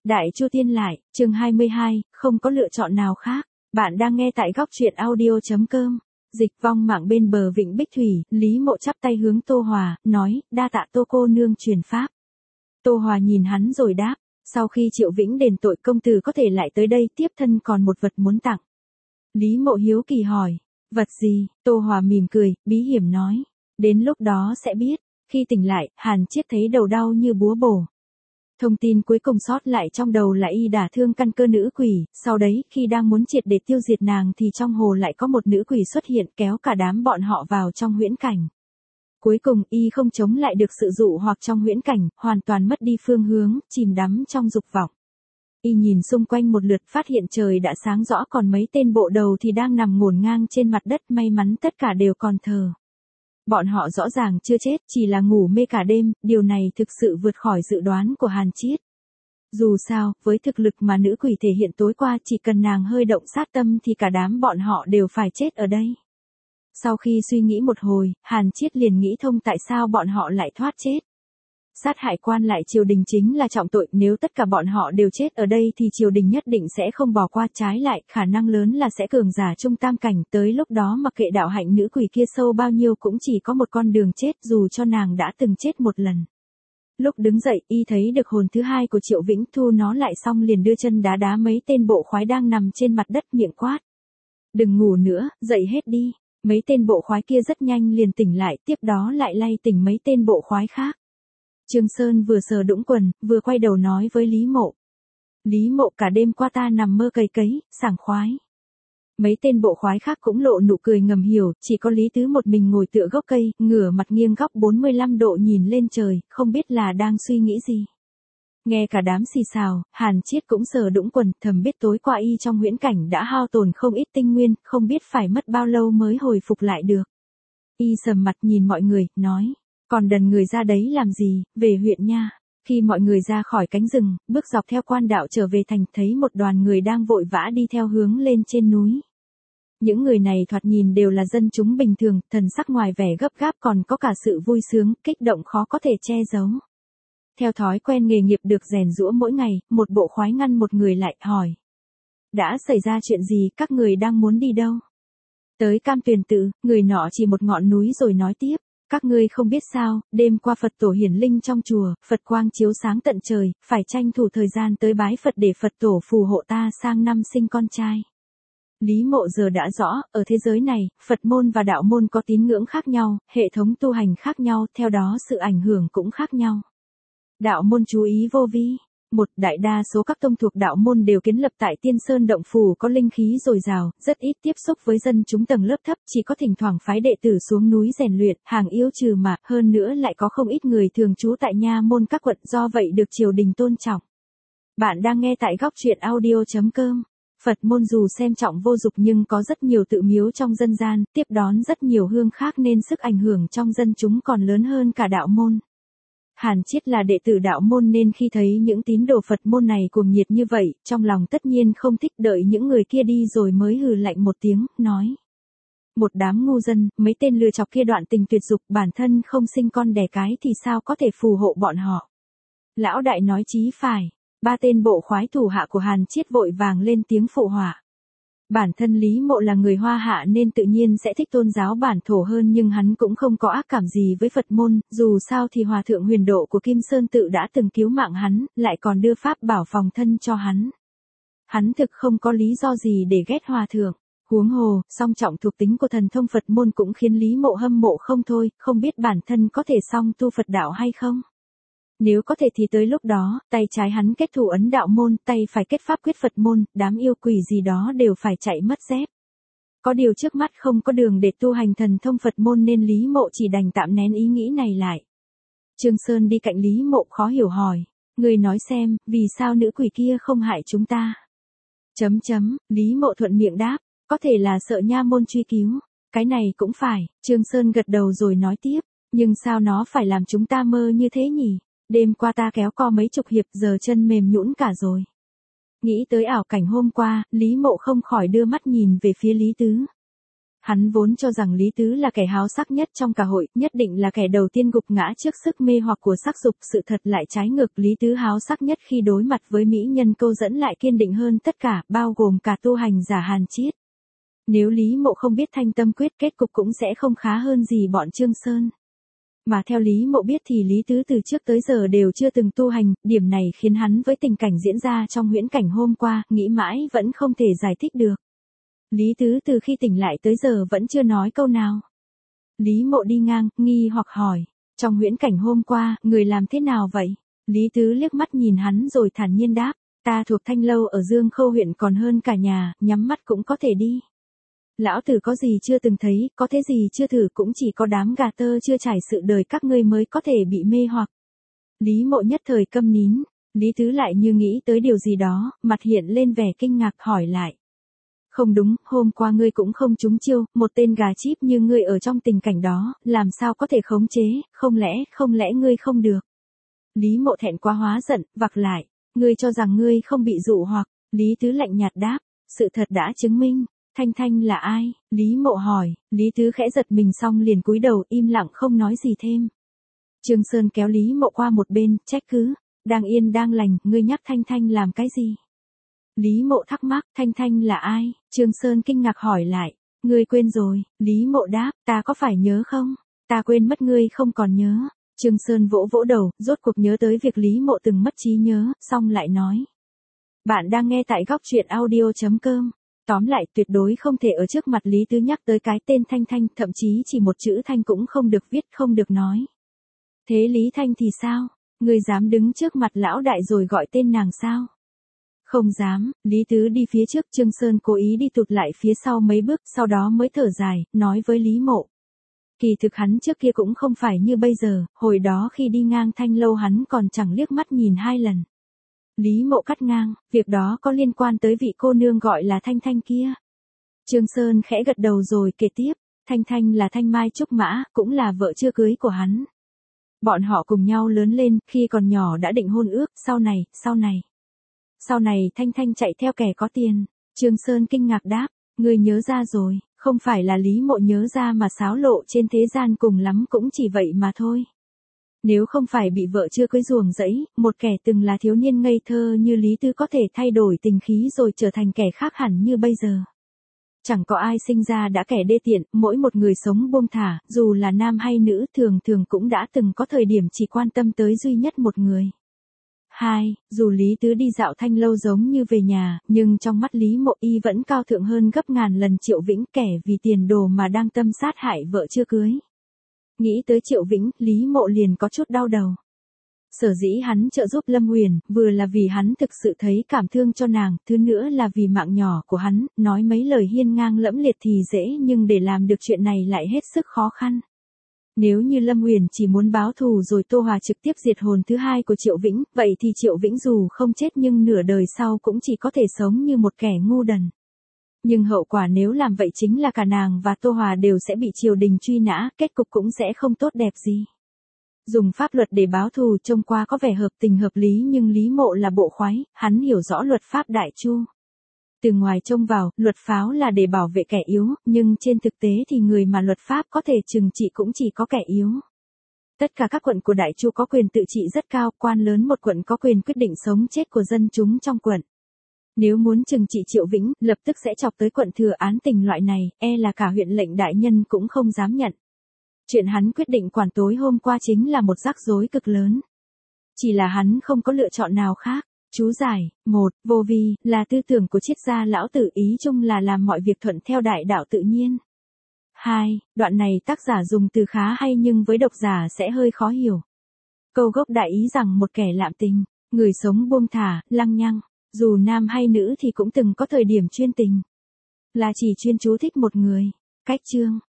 Đại Chu Tiên lại, chương 22, không có lựa chọn nào khác. Bạn đang nghe tại góc truyện audio.com. Dịch vong mạng bên bờ vịnh Bích Thủy, Lý Mộ chắp tay hướng Tô Hòa, nói, đa tạ Tô cô nương truyền pháp. Tô Hòa nhìn hắn rồi đáp, sau khi Triệu Vĩnh đền tội công tử có thể lại tới đây tiếp thân còn một vật muốn tặng. Lý Mộ hiếu kỳ hỏi, vật gì? Tô Hòa mỉm cười, bí hiểm nói, đến lúc đó sẽ biết. Khi tỉnh lại, Hàn Chiết thấy đầu đau như búa bổ. Thông tin cuối cùng sót lại trong đầu là y đả thương căn cơ nữ quỷ, sau đấy khi đang muốn triệt để tiêu diệt nàng thì trong hồ lại có một nữ quỷ xuất hiện kéo cả đám bọn họ vào trong huyễn cảnh. Cuối cùng y không chống lại được sự dụ hoặc trong huyễn cảnh, hoàn toàn mất đi phương hướng, chìm đắm trong dục vọng. Y nhìn xung quanh một lượt phát hiện trời đã sáng rõ còn mấy tên bộ đầu thì đang nằm ngổn ngang trên mặt đất, may mắn tất cả đều còn thờ. Bọn họ rõ ràng chưa chết, chỉ là ngủ mê cả đêm, điều này thực sự vượt khỏi dự đoán của Hàn Chiết. Dù sao, với thực lực mà nữ quỷ thể hiện tối qua chỉ cần nàng hơi động sát tâm thì cả đám bọn họ đều phải chết ở đây. Sau khi suy nghĩ một hồi, Hàn Chiết liền nghĩ thông tại sao bọn họ lại thoát chết. Sát hại quan lại triều đình chính là trọng tội, nếu tất cả bọn họ đều chết ở đây thì triều đình nhất định sẽ không bỏ qua, trái lại, khả năng lớn là sẽ cường giả trung tam cảnh, tới lúc đó mặc kệ đạo hạnh nữ quỷ kia sâu bao nhiêu cũng chỉ có một con đường chết, dù cho nàng đã từng chết một lần. Lúc đứng dậy, y thấy được hồn thứ hai của Triệu Vĩnh, thu nó lại xong liền đưa chân đá đá mấy tên bộ khoái đang nằm trên mặt đất, miệng quát. Đừng ngủ nữa, dậy hết đi. Mấy tên bộ khoái kia rất nhanh liền tỉnh lại, tiếp đó lại lay tỉnh mấy tên bộ khoái khác. Trương Sơn vừa sờ đũng quần, vừa quay đầu nói với Lý Mộ. Lý Mộ, cả đêm qua ta nằm mơ cày cấy, sảng khoái. Mấy tên bộ khoái khác cũng lộ nụ cười ngầm hiểu, chỉ có Lý Tứ một mình ngồi tựa gốc cây, ngửa mặt nghiêng góc 45 độ nhìn lên trời, không biết là đang suy nghĩ gì. Nghe cả đám xì xào, Hàn Chiết cũng sờ đũng quần, thầm biết tối qua y trong huyễn cảnh đã hao tổn không ít tinh nguyên, không biết phải mất bao lâu mới hồi phục lại được. Y sầm mặt nhìn mọi người, nói. Còn đần người ra đấy làm gì, về huyện nha. Khi mọi người ra khỏi cánh rừng, bước dọc theo quan đạo trở về thành, thấy một đoàn người đang vội vã đi theo hướng lên trên núi. Những người này thoạt nhìn đều là dân chúng bình thường, thần sắc ngoài vẻ gấp gáp còn có cả sự vui sướng, kích động khó có thể che giấu. Theo thói quen nghề nghiệp được rèn giũa mỗi ngày, một bộ khoái ngăn một người lại, hỏi. Đã xảy ra chuyện gì, các người đang muốn đi đâu? Tới Cam Tuyền Tự, người nọ chỉ một ngọn núi rồi nói tiếp. Các ngươi không biết sao, đêm qua Phật tổ hiển linh trong chùa, Phật quang chiếu sáng tận trời, phải tranh thủ thời gian tới bái Phật để Phật tổ phù hộ ta sang năm sinh con trai. Lý Mộ giờ đã rõ, ở thế giới này, Phật môn và đạo môn có tín ngưỡng khác nhau, hệ thống tu hành khác nhau, theo đó sự ảnh hưởng cũng khác nhau. Đạo môn chú ý vô vi. Đại đa số các tông thuộc đạo môn đều kiến lập tại Tiên Sơn Động Phủ có linh khí dồi dào, rất ít tiếp xúc với dân chúng tầng lớp thấp, chỉ có thỉnh thoảng phái đệ tử xuống núi rèn luyện, hàng yêu trừ mà, hơn nữa lại có không ít người thường trú tại nha môn các quận, do vậy được triều đình tôn trọng. Bạn đang nghe tại góc truyện audio.com. Phật môn dù xem trọng vô dục nhưng có rất nhiều tự miếu trong dân gian, tiếp đón rất nhiều hương khác nên sức ảnh hưởng trong dân chúng còn lớn hơn cả đạo môn. Hàn Chiết là đệ tử đạo môn nên khi thấy những tín đồ Phật môn này cuồng nhiệt như vậy, trong lòng tất nhiên không thích, đợi những người kia đi rồi mới hừ lạnh một tiếng, nói. Một đám ngu dân, mấy tên lừa chọc kia đoạn tình tuyệt dục, bản thân không sinh con đẻ cái thì sao có thể phù hộ bọn họ. Lão đại nói chí phải, ba tên bộ khoái thủ hạ của Hàn Chiết vội vàng lên tiếng phụ họa. Bản thân Lý Mộ là người Hoa Hạ nên tự nhiên sẽ thích tôn giáo bản thổ hơn, nhưng hắn cũng không có ác cảm gì với Phật môn, dù sao thì Hòa thượng Huyền Độ của Kim Sơn Tự đã từng cứu mạng hắn, lại còn đưa pháp bảo phòng thân cho hắn. Hắn thực không có lý do gì để ghét Hòa thượng. Huống hồ, song trọng thuộc tính của thần thông Phật môn cũng khiến Lý Mộ hâm mộ không thôi, không biết bản thân có thể song tu Phật đạo hay không. Nếu có thể thì tới lúc đó, tay trái hắn kết thủ ấn đạo môn, tay phải kết pháp quyết Phật môn, đám yêu quỷ gì đó đều phải chạy mất dép. Có điều trước mắt không có đường để tu hành thần thông Phật môn nên Lý Mộ chỉ đành tạm nén ý nghĩ này lại. Trương Sơn đi cạnh Lý Mộ khó hiểu hỏi, người nói xem, vì sao nữ quỷ kia không hại chúng ta? Lý Mộ thuận miệng đáp, có thể là sợ nha môn truy cứu. Cái này cũng phải, Trương Sơn gật đầu rồi nói tiếp, nhưng sao nó phải làm chúng ta mơ như thế nhỉ? Đêm qua ta kéo co mấy chục hiệp giờ chân mềm nhũn cả rồi. Nghĩ tới ảo cảnh hôm qua, Lý Mộ không khỏi đưa mắt nhìn về phía Lý Tứ. Hắn vốn cho rằng Lý Tứ là kẻ háo sắc nhất trong cả hội, nhất định là kẻ đầu tiên gục ngã trước sức mê hoặc của sắc dục, sự thật lại trái ngược, Lý Tứ háo sắc nhất khi đối mặt với mỹ nhân câu dẫn lại kiên định hơn tất cả, bao gồm cả tu hành giả Hàn Chiết. Nếu Lý Mộ không biết thanh tâm quyết, kết cục cũng sẽ không khá hơn gì bọn Trương Sơn. Mà theo Lý Mộ biết thì Lý Tứ từ trước tới giờ đều chưa từng tu hành, điểm này khiến hắn với tình cảnh diễn ra trong huyễn cảnh hôm qua, nghĩ mãi vẫn không thể giải thích được. Lý Tứ từ khi tỉnh lại tới giờ vẫn chưa nói câu nào. Lý Mộ đi ngang, nghi hoặc hỏi, trong huyễn cảnh hôm qua, người làm thế nào vậy? Lý Tứ liếc mắt nhìn hắn rồi thản nhiên đáp, ta thuộc Thanh Lâu ở Dương Khâu huyện còn hơn cả nhà, nhắm mắt cũng có thể đi. Lão tử có gì chưa từng thấy, có thế gì chưa thử, cũng chỉ có đám gà tơ chưa trải sự đời các ngươi mới có thể bị mê hoặc. Lý Mộ nhất thời câm nín, Lý Tứ lại như nghĩ tới điều gì đó, mặt hiện lên vẻ kinh ngạc hỏi lại. Không đúng, hôm qua ngươi cũng không trúng chiêu, một tên gà chíp như ngươi ở trong tình cảnh đó, làm sao có thể khống chế, không lẽ ngươi không được. Lý Mộ thẹn quá hóa giận, vặc lại, ngươi cho rằng ngươi không bị dụ hoặc, Lý Tứ lạnh nhạt đáp, sự thật đã chứng minh. Thanh Thanh là ai? Lý Mộ hỏi, Lý Tứ khẽ giật mình xong liền cúi đầu im lặng không nói gì thêm. Trương Sơn kéo Lý Mộ qua một bên, trách cứ, đang yên đang lành, ngươi nhắc Thanh Thanh làm cái gì? Lý Mộ thắc mắc, Thanh Thanh là ai? Trương Sơn kinh ngạc hỏi lại, ngươi quên rồi, Lý Mộ đáp, ta có phải nhớ không? Ta quên mất ngươi không còn nhớ. Trương Sơn vỗ vỗ đầu, rốt cuộc nhớ tới việc Lý Mộ từng mất trí nhớ, xong lại nói. Bạn đang nghe tại góc truyện audio.com. Tóm lại tuyệt đối không thể ở trước mặt Lý Tứ nhắc tới cái tên Thanh Thanh, thậm chí chỉ một chữ Thanh cũng không được viết, không được nói. Thế Lý Thanh thì sao? Ngươi dám đứng trước mặt lão đại rồi gọi tên nàng sao? Không dám, Lý Tứ đi phía trước, Trương Sơn cố ý đi tụt lại phía sau mấy bước, sau đó mới thở dài, nói với Lý Mộ. Kỳ thực hắn trước kia cũng không phải như bây giờ, hồi đó khi đi ngang Thanh Lâu hắn còn chẳng liếc mắt nhìn 2 lần. Lý Mộ cắt ngang, việc đó có liên quan tới vị cô nương gọi là Thanh Thanh kia. Trương Sơn khẽ gật đầu rồi kể tiếp, Thanh Thanh là Thanh Mai Trúc Mã, cũng là vợ chưa cưới của hắn. Bọn họ cùng nhau lớn lên, khi còn nhỏ đã định hôn ước, sau này Thanh Thanh chạy theo kẻ có tiền. Trương Sơn kinh ngạc đáp, ngươi nhớ ra rồi, không phải là Lý Mộ nhớ ra mà xáo lộ trên thế gian cùng lắm cũng chỉ vậy mà thôi. Nếu không phải bị vợ chưa cưới ruồng rẫy, một kẻ từng là thiếu niên ngây thơ như Lý Tứ có thể thay đổi tình khí rồi trở thành kẻ khác hẳn như bây giờ. Chẳng có ai sinh ra đã kẻ đê tiện, mỗi một người sống buông thả, dù là nam hay nữ, thường thường cũng đã từng có thời điểm chỉ quan tâm tới duy nhất một người. 2. Dù Lý Tứ đi dạo Thanh Lâu giống như về nhà, nhưng trong mắt Lý Mộ y vẫn cao thượng hơn gấp ngàn lần Triệu Vĩnh, kẻ vì tiền đồ mà đang tâm sát hại vợ chưa cưới. Nghĩ tới Triệu Vĩnh, Lý Mộ liền có chút đau đầu. Sở dĩ hắn trợ giúp Lâm Huyền, vừa là vì hắn thực sự thấy cảm thương cho nàng, thứ nữa là vì mạng nhỏ của hắn, nói mấy lời hiên ngang lẫm liệt thì dễ nhưng để làm được chuyện này lại hết sức khó khăn. Nếu như Lâm Huyền chỉ muốn báo thù rồi Tô Hòa trực tiếp diệt hồn thứ 2 của Triệu Vĩnh, vậy thì Triệu Vĩnh dù không chết nhưng nửa đời sau cũng chỉ có thể sống như một kẻ ngu đần. Nhưng hậu quả nếu làm vậy chính là cả nàng và Tô Hòa đều sẽ bị triều đình truy nã, kết cục cũng sẽ không tốt đẹp gì. Dùng pháp luật để báo thù trông qua có vẻ hợp tình hợp lý nhưng Lý Mộ là bộ khoái, hắn hiểu rõ luật pháp đại chu. Từ ngoài trông vào, luật pháp là để bảo vệ kẻ yếu, nhưng trên thực tế thì người mà luật pháp có thể trừng trị cũng chỉ có kẻ yếu. Tất cả các quận của đại chu có quyền tự trị rất cao, quan lớn một quận có quyền quyết định sống chết của dân chúng trong quận. Nếu muốn trừng trị Triệu Vĩnh, lập tức sẽ chọc tới quận thừa án tình loại này, e là cả huyện lệnh đại nhân cũng không dám nhận. Chuyện hắn quyết định quản tối hôm qua chính là một rắc rối cực lớn. Chỉ là hắn không có lựa chọn nào khác. Chú giải, 1. Vô vi, là tư tưởng của triết gia lão tử, ý chung là làm mọi việc thuận theo đại đạo tự nhiên. 2. Đoạn này tác giả dùng từ khá hay nhưng với độc giả sẽ hơi khó hiểu. Câu gốc đại ý rằng một kẻ lạm tình, người sống buông thả, lăng nhăng, dù nam hay nữ thì cũng từng có thời điểm chuyên tình. Là chỉ chuyên chú thích một người. Cách chương,